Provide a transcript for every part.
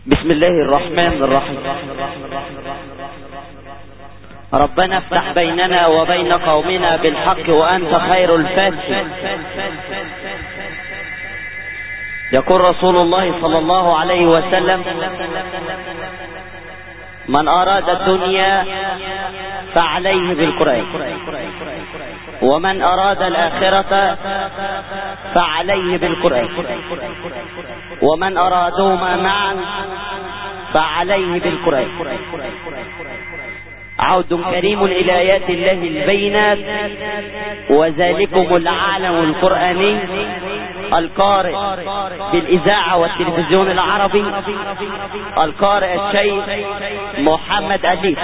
بسم الله الرحمن الرحيم. ربنا افتح بيننا وبين قومنا بالحق وأنت خير الفاتحين. يقول رسول الله صلى الله عليه وسلم: من أراد الدنيا فعليه بالقرآن، ومن أراد الآخرة فعليه بالقرآن، ومن أرادهما معا فعليه بالقرآن. عود كريم إلى آيات الله البينات، وذلكم العالم القرآني القارئ بالإذاعة والتلفزيون العربي، القارئ الشيخ محمد أليف.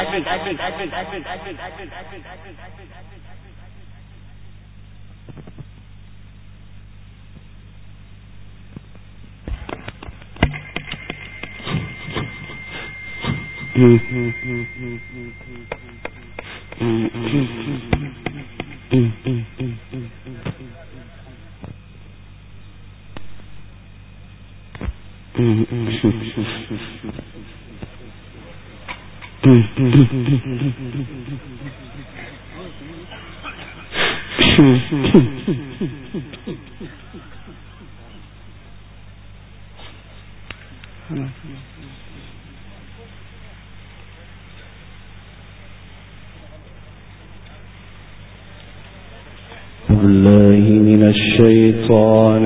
بالله من الشيطان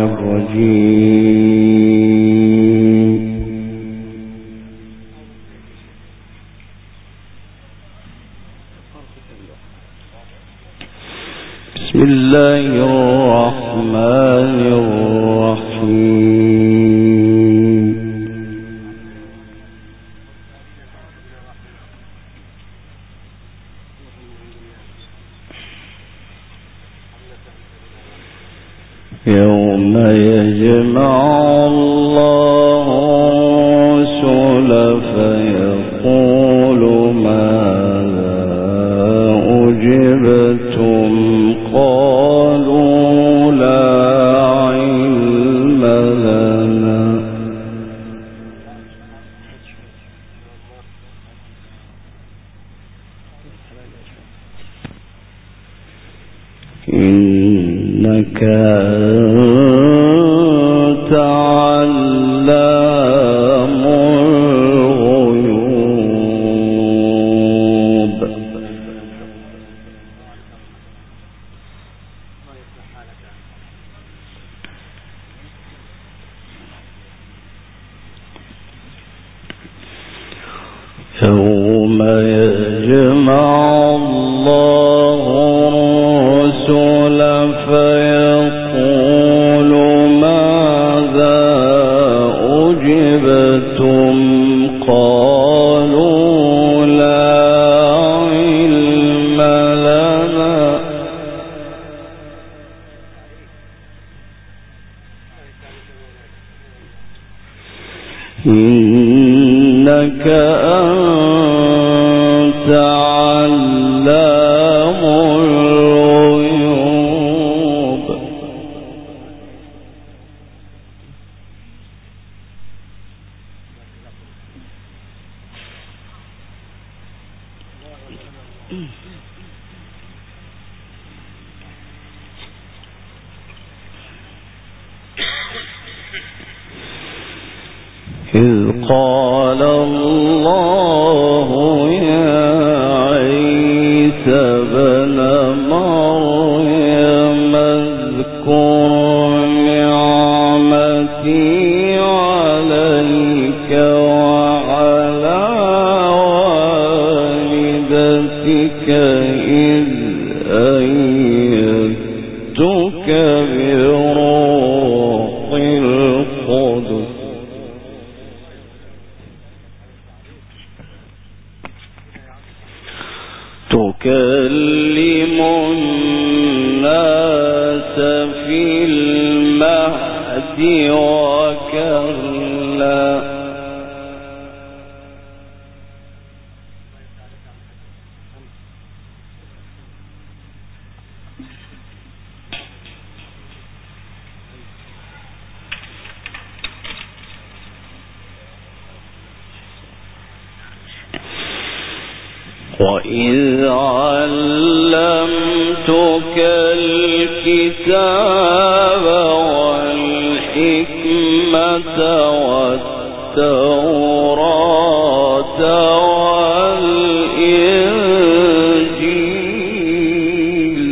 الرجيم. بسم الله الرحمن الرحيم. يوم يجمع الله الرسل فيقول ماذا أجبتم قالوا لا علم لنا إنك أنت علام الغيوب. يوم يجمع الله الرسل فيقول ماذا أجبتم قالوا لا علم لنا إنك أنت علام الغيوب. إذ قال الله يا عيسى ابن مريم اذكر نعمتي عليك وعلى والدتك إذ أيدتك بروح القدس تكلم الناس في المهد وكهلا وإذ علمتك الكتاب والحكمة والتوراة والإنجيل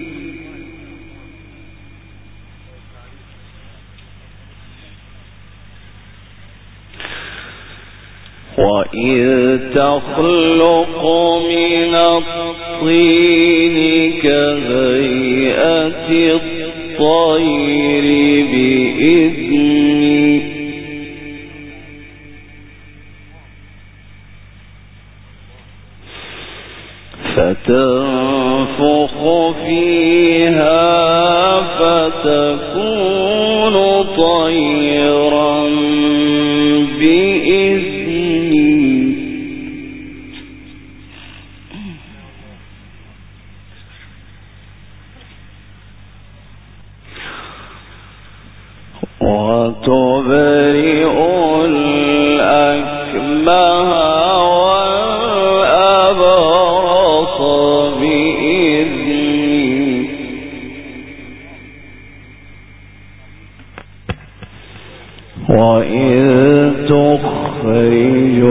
وإذ تخلق من الطين كهيئة الطير بإذني فتنفخ فيها فتكون طيرا بإذني وتبرئ الأكمه والأبرص بإذني وإذ تخرج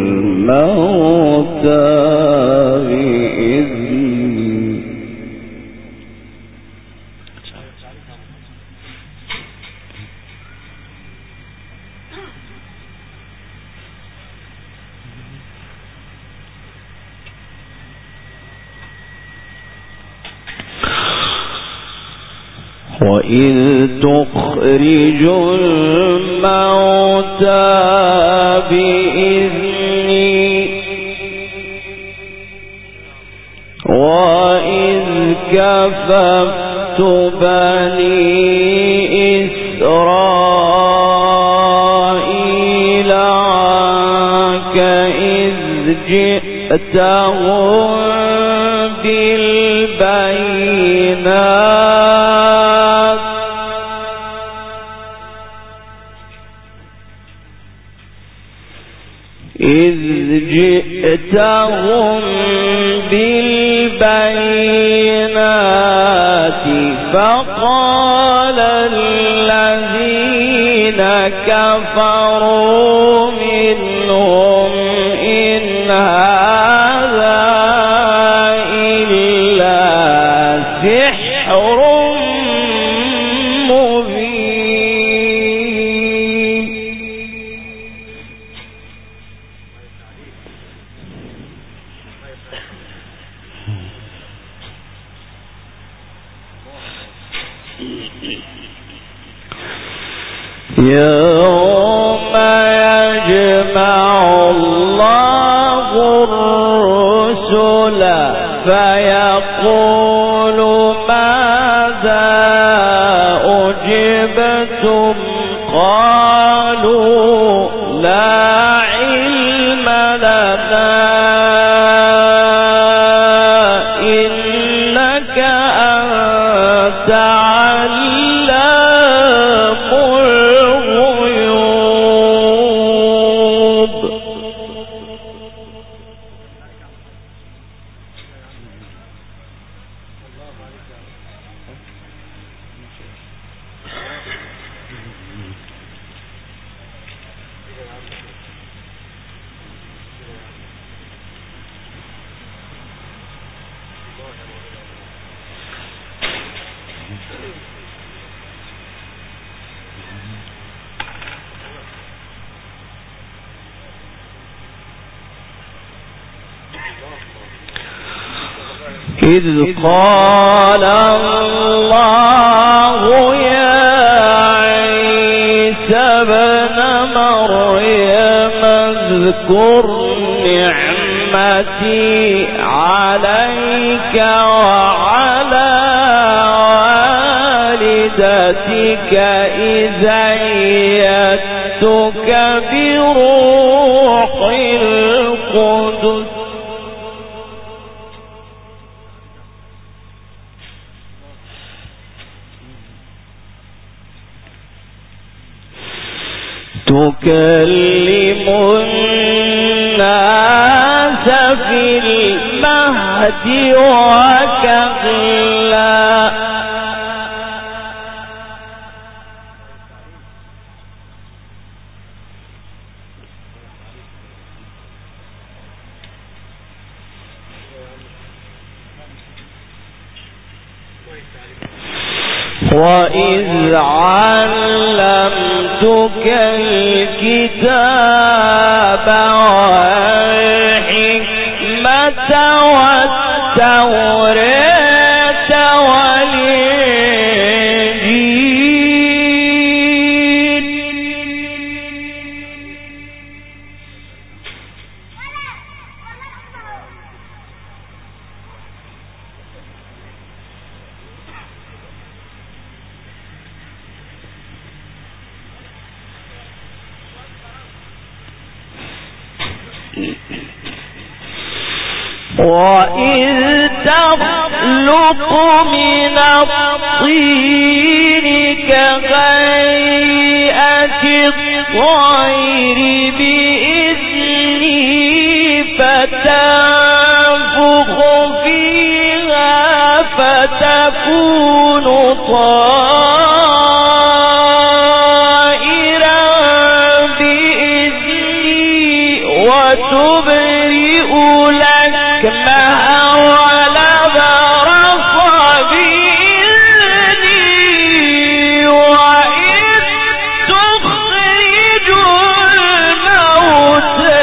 الموتى بإذني وإذ تخرج الموتى بإذني وإذ كففت بني إسرائيل عنك إذ جئتهم بالبينات إذ جئتهم بالبينات فقال الذين كفروا منهم إن هذا إلا سحر مبين يوم يجمع الله الرسل فيقول ماذا أجبتم قالوا لا علم لنا إنك أنت علام الغيوب إذ قال الله يا عيسى ابن مريم اذكر نعمتي عليك وعلى والدتك إذ أيدتك بروح القدس تكلم الناس في المهد وكهلا وإذ علمتك الكتاب والحكمة والتوراة والإنجيل وإذ تخلق من الطين كهيئة الطير بإذنه فتنفخ فيها فتكون طائرا بإذنه وتبرئ لكمها ولبرص بإذنه وإذ تخرج الموتى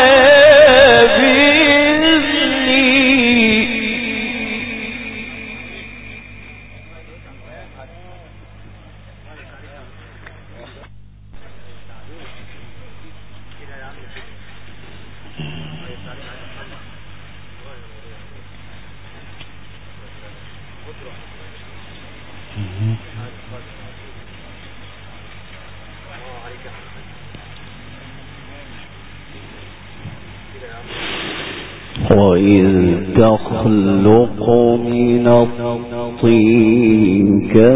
وإذ تخلق من الطين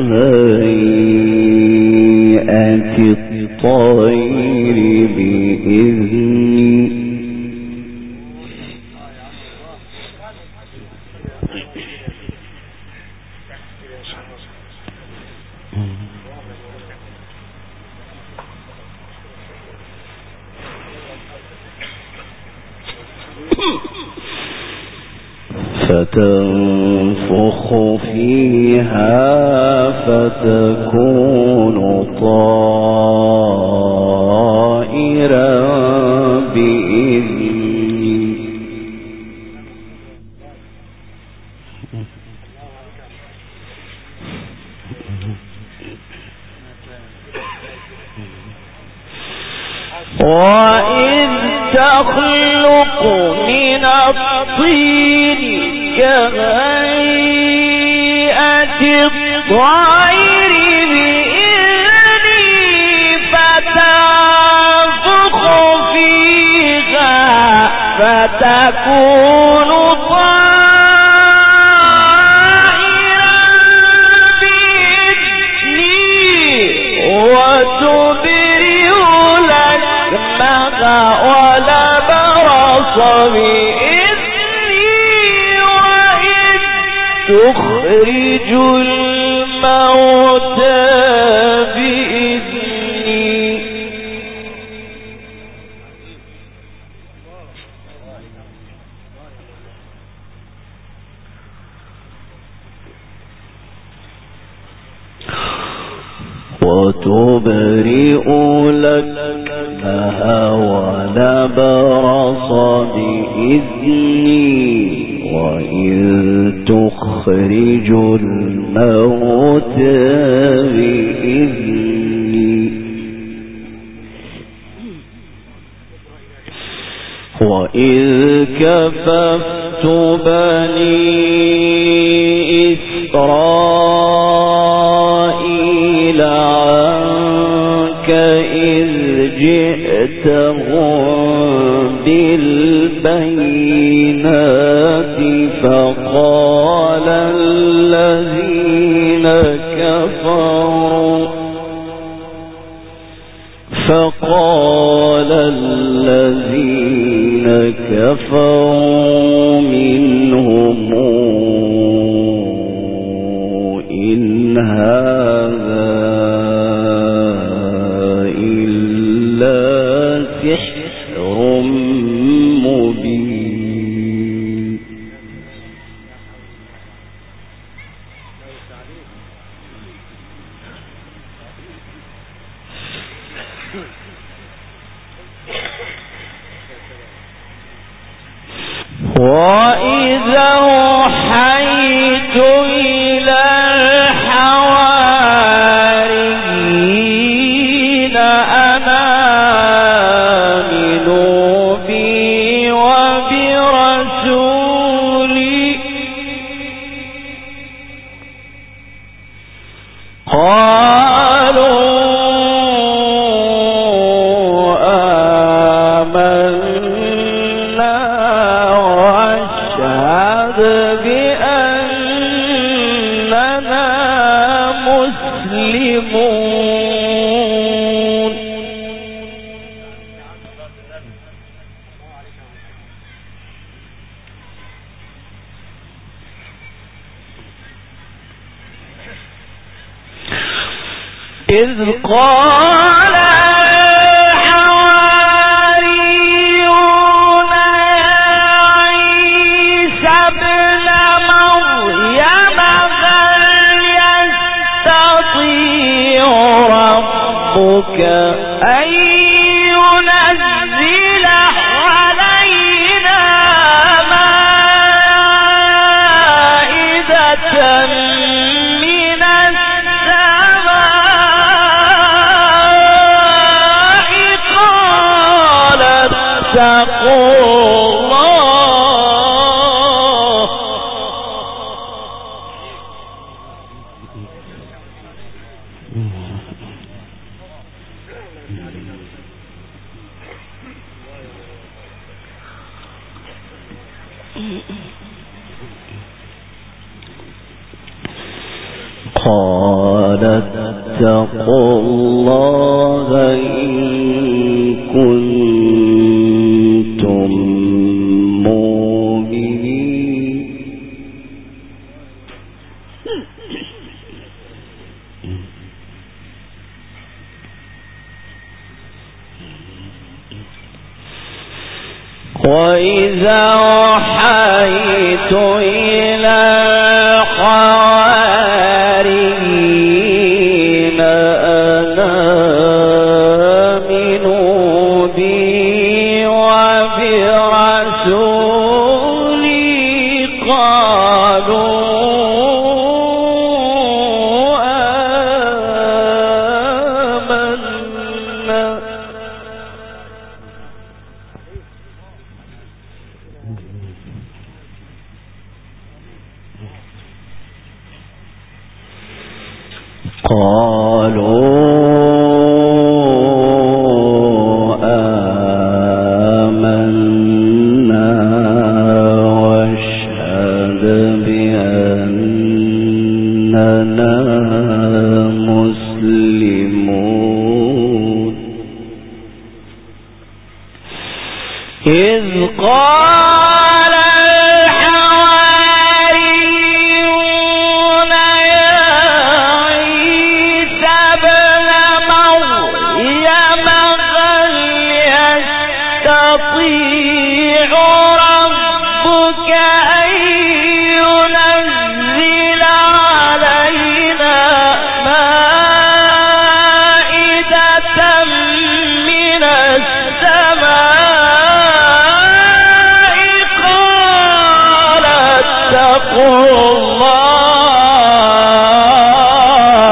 كهيئة الطير بإذنه فتنفخ فيها فتكون طائرا بإذنه وإذ تخلق من الطين كهيئة الطير بإذنه فتنفخ فيها فتكون طائرا بإذنه وتبرئ لكمها ولبرص تخرج الموتى بإذني وتبرئ لكمها ولبرص بإذني وإذ تخرج الموتى بإذني وإذ كففت بني إسرائيل عنك إذ جئتهم بالبينات فقال الذين كفروا فقال الذين كفروا منهم إن هذا إلا سحر مبين. وإذا أوحيت إلى الحواريين أن آمنوا بي وبرسولي قالوا إذ قال الحواريون يا عيسى ابن مريم هل يستطيع ربك أن ينزل علينا مائدة من اتقوا الله قال اتقوا الله إن كنتم مؤمنين. وإذا أوحيت إلى الحواريين أن آمنوا بي وبرسولي قالوا آمنا. واشهد بأننا مسلمون. إذ قال الحواريون يا عيسى ابن مريم هل يستطيع ربك أن ينزل علينا مائدة من السماء قال اتقوا الله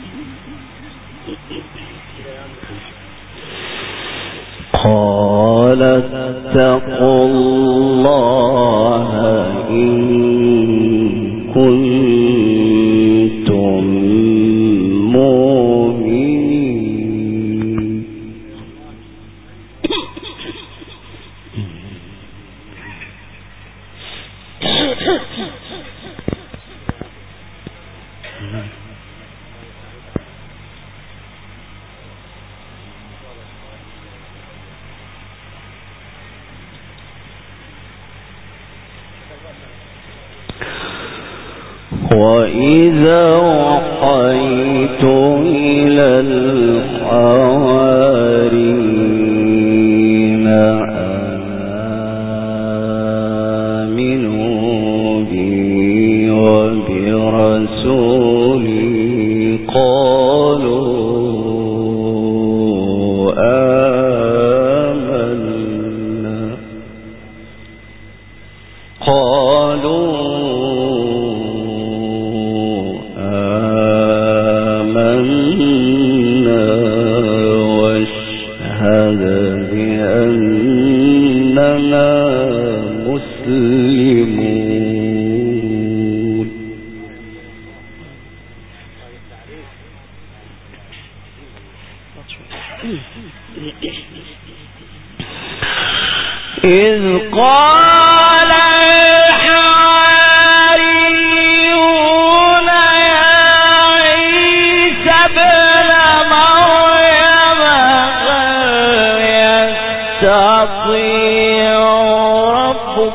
قال قال اتقوا الله إن كنتم مؤمنين. وإذا وحيت إلى الحواريين آمنوا بي وبرسولي قالوا إذ قال الحواريون يا عيسى ابن مريم هل يستطيع ربك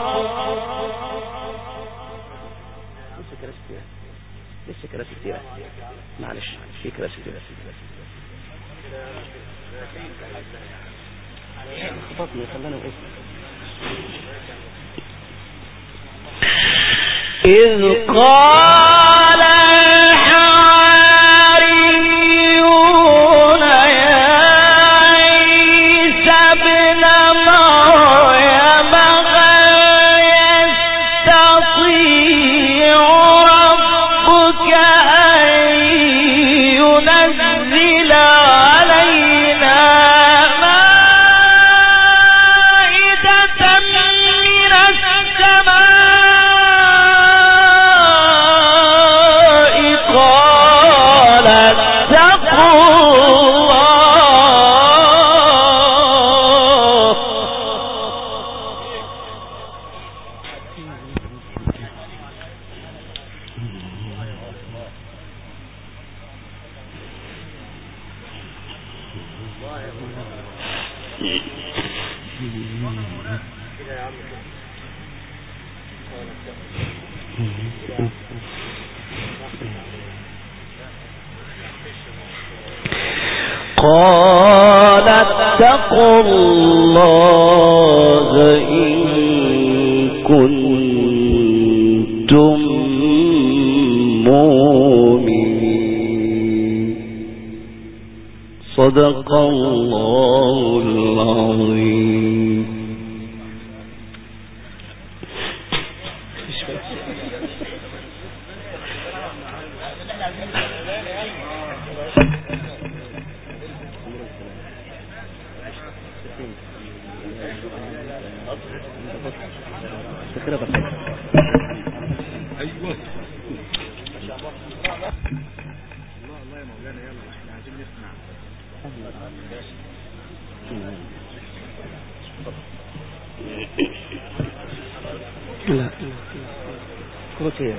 لسه كراسي كتيرة معلش في كراسي كتيرة خططني خلاني وقفت. إذ قال الحواريون يا عيسى ابن مريم هل يستطيع ربك أن ينزل علينا مائدة من السماء قال اتقوا الله. قال اتقوا الله إن كنتم مؤمنين. صدق الله العظيم. لا كروتيه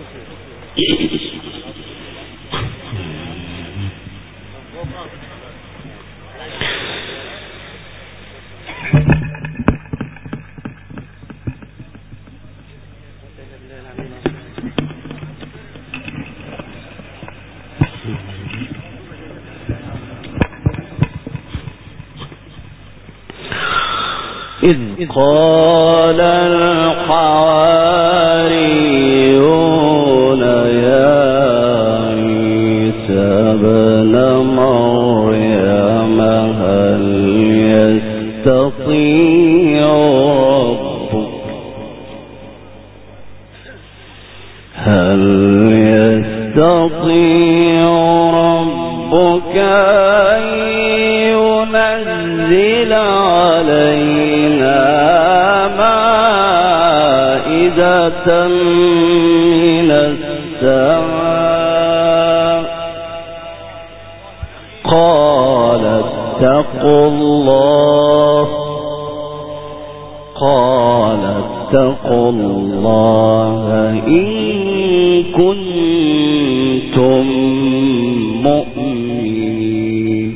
إذ قال الحواريون يا عيسى ابن مريم هل يستطيع ربك أن ينزل علينا واحدة من السماء قال اتقوا الله إن كنتم مؤمنين.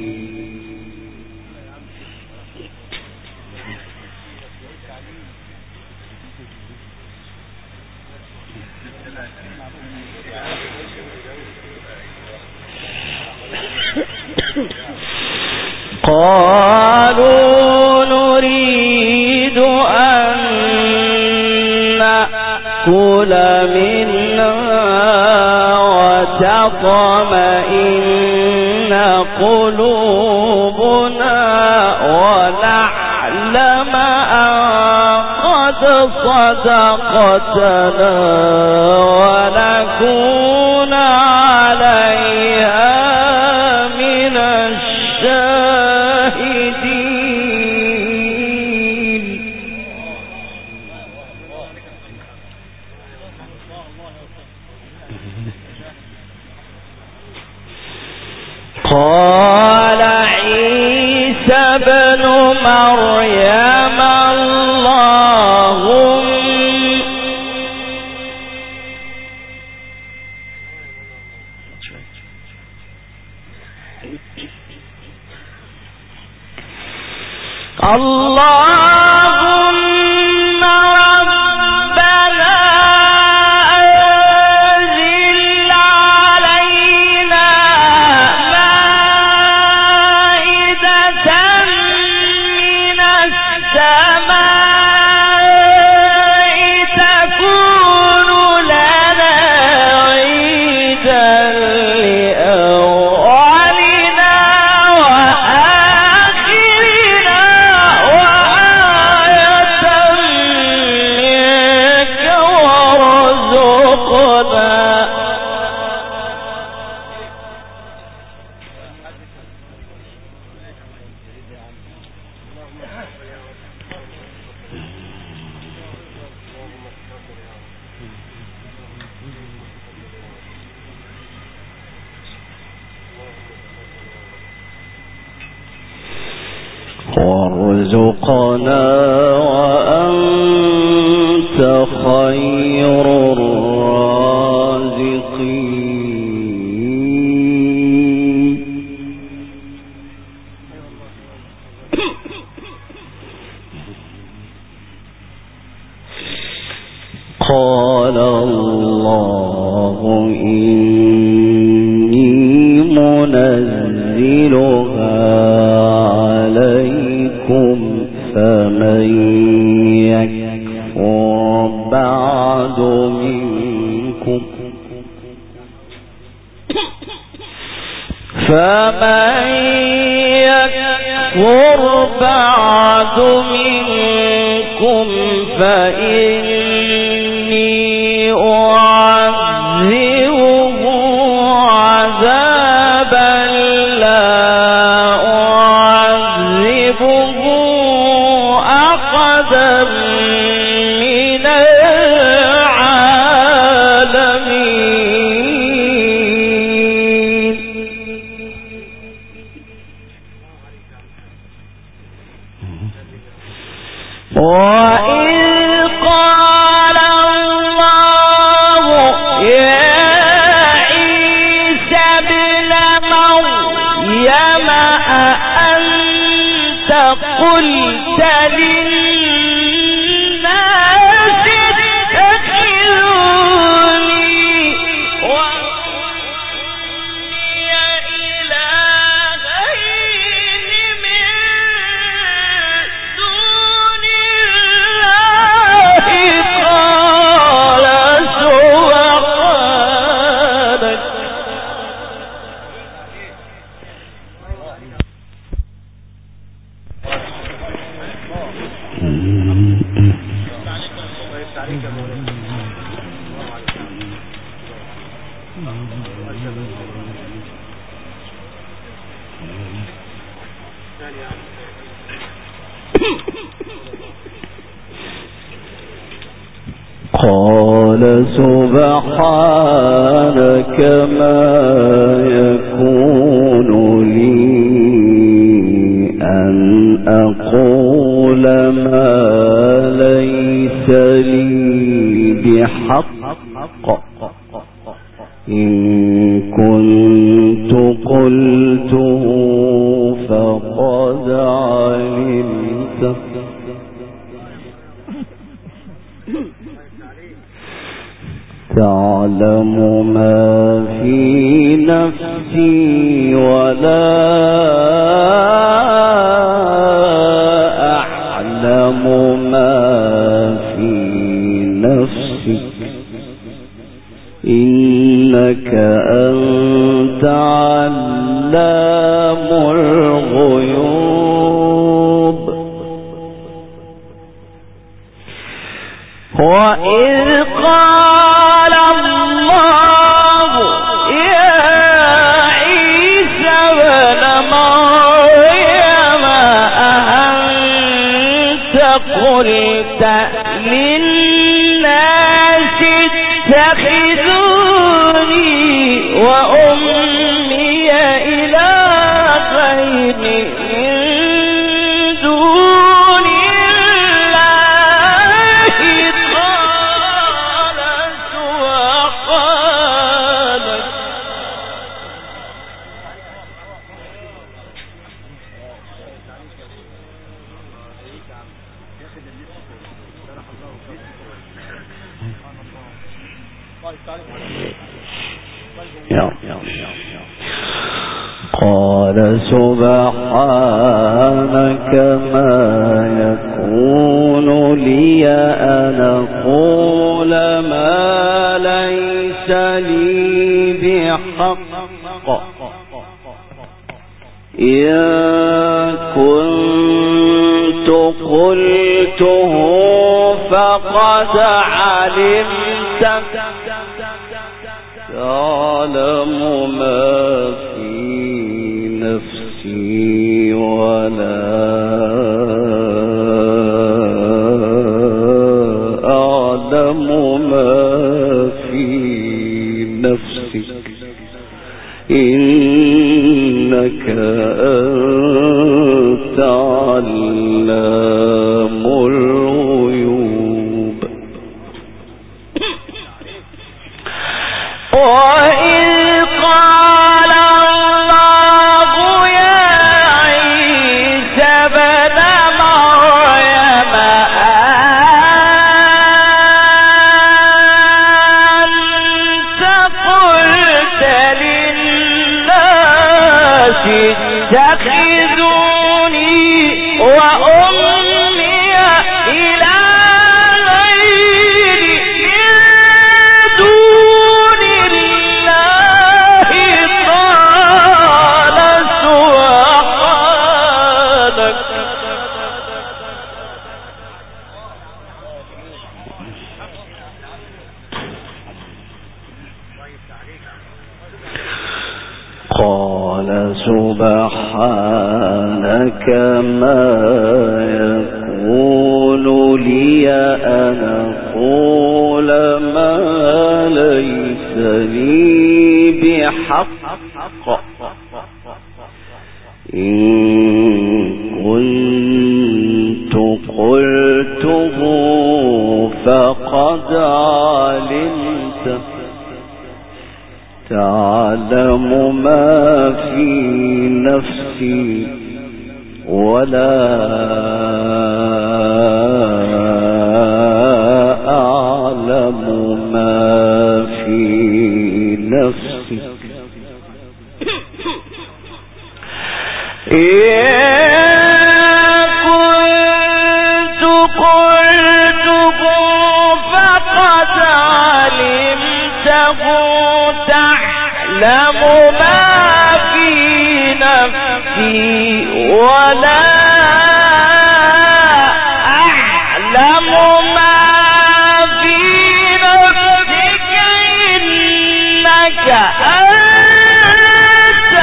قالوا نريد أن نأكل منها وتطمئن قلوبنا ونعلم أن قد صدقتنا ونكون عليها من الشاهدين. قال عيسى ابن مريم اللهم ربنا أنزل علينا مائدة من السماء تكون لنا عيدا لأولنا وآخرنا وآية منك وارزقنا. وارزقنا وأنت خير الرازقين. قال الله إني منزلها عليكم فمن يكفر بعد منكم فإني أعذبه عذابا لا أعذبه أحدا من العالمين. وإذ قال الله يا عيسى ابن مريم أأنت قلت للناس اتخذوني وأمي إلهين من دون الله قال سبحانك قال سبحانك ما يكون لي أن أقول ما ليس لي بحق إن كنت قلته فقد علمته تعلم ما في نفسي ولا أعلم ما في نفسك إنك أنت علام الغيوب وإذ قال الله يا عيسى ابن مريم أأنت قلت للناس اتخذوني وأمي إلهين من دون الله قال سبحانك قال سبحانك ما يكون لي أن أقول ما ليس لي بحق إن كنت قلته فقد علمته تعلم ما في نفسي ولا أعلم ما في نفسك إنك أنت علام الغيوب وإذ قال الله يا عيسى ابن مريم أأنت قلت للناس اتخذوني وأمي إلهين من دون الله قال سبحانك قال سبحانك ما يكون لي أن أقول ما ليس لي بحق إن كنت قلته فقد علمته تعلم ما في نفسي ولا أعلم ما في نفسك كنت قلته فقد علمته تعلم ما في نفسي ولا أعلم ما في نفسك إنك أنت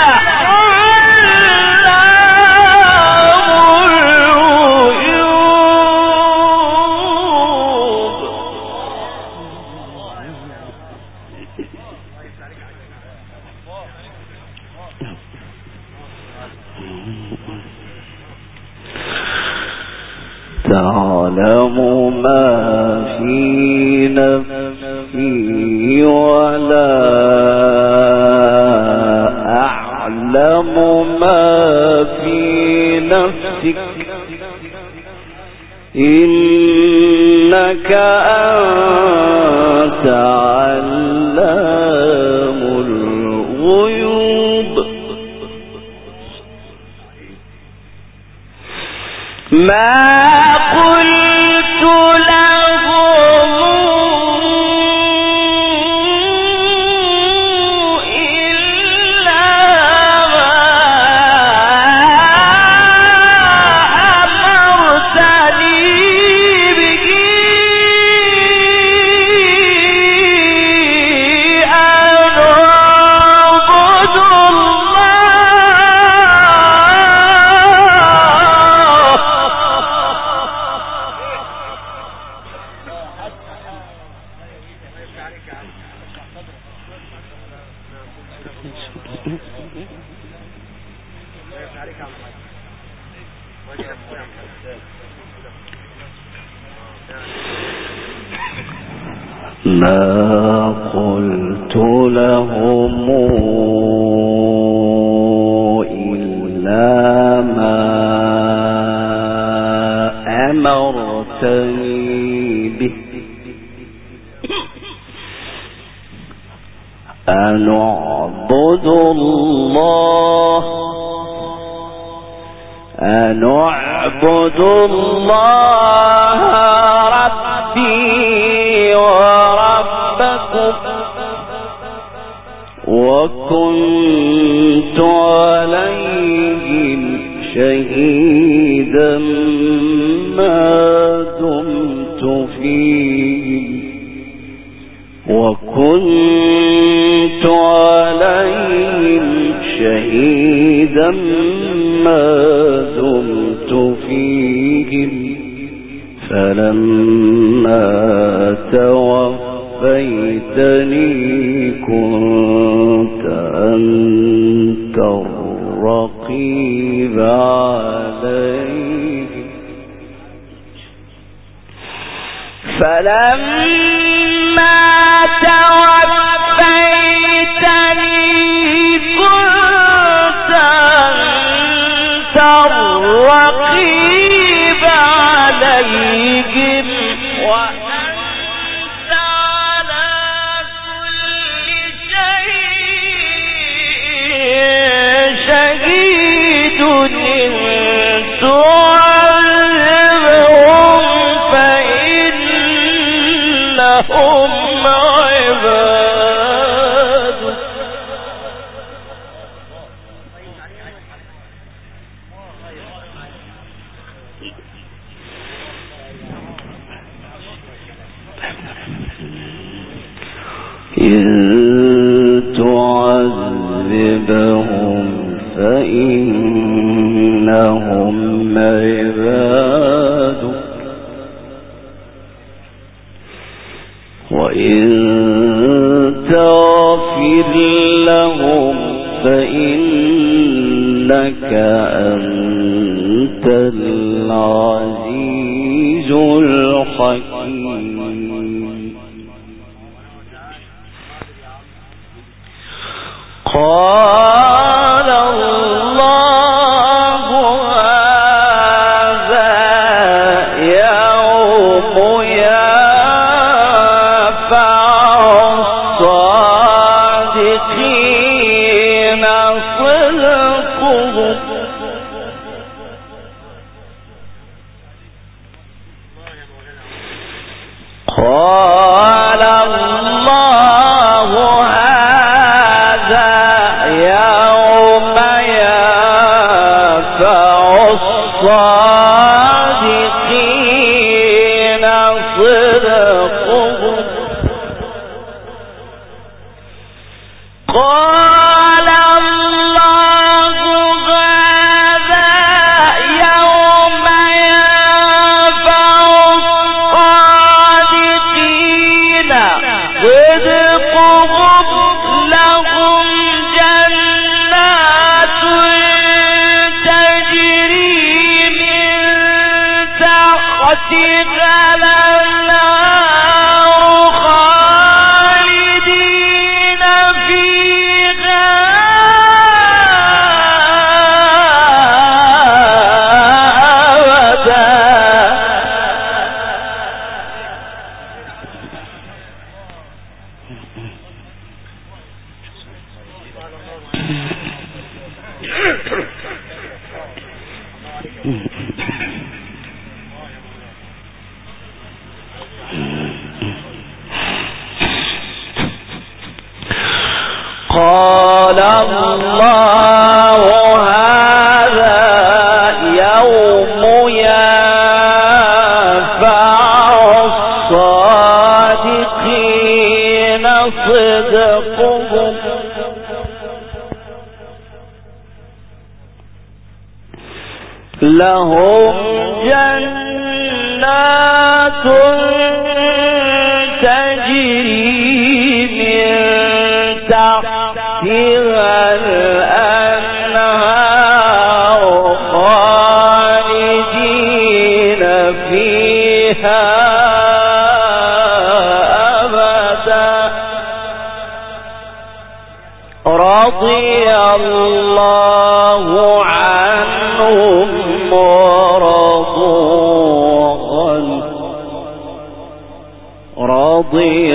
علام الغيوب ما في نفسي ولا أعلم ما في نفسك إنك أنت علام الغيوب ما قلت لهم إلا ما أمرتني به أن أعبد ما قلت لهم إلا ما أمرتني به أن أعبد الله ربي وربكم وكنت عليهم شهيدا ما دمت فيهم فلما توفيتني كنت أنت الرقيب عليهم فلما توفيتني كنت أنت الرقيب عليهم وأنت على كل شيء شهيد إن تعذبهم فإنهم عبادك إن تعذبهم فإنهم عبادك وإن تغفر لهم فإنك أنت العزيز الحكيم قال الله هذا يوم ينفع الصادقين صدقهم قال الله هذا يوم ينفع الصادقين صدقهم قال الله هذا يوم ينفع الصادقين صدقهم لهم جنات تجري من تحتها الله هذا يوم ينفع الصادقين صدقهم لهم جنات تجري من تحتها الأنهار خالدين فيها أبدا رضي الله عنهم رضي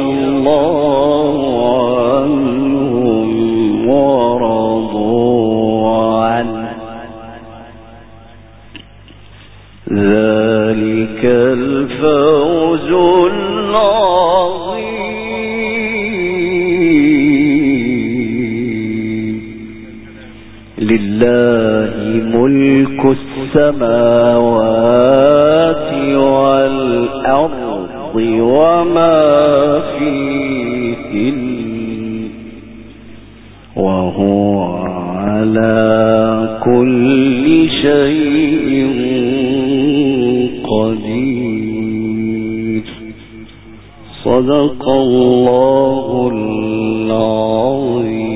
الله عنهم ورضوا عنه ذلك الفوز العظيم لله ملك السماوات والأرض وما فيهن وهو على كل شيء قدير صدق الله العظيم.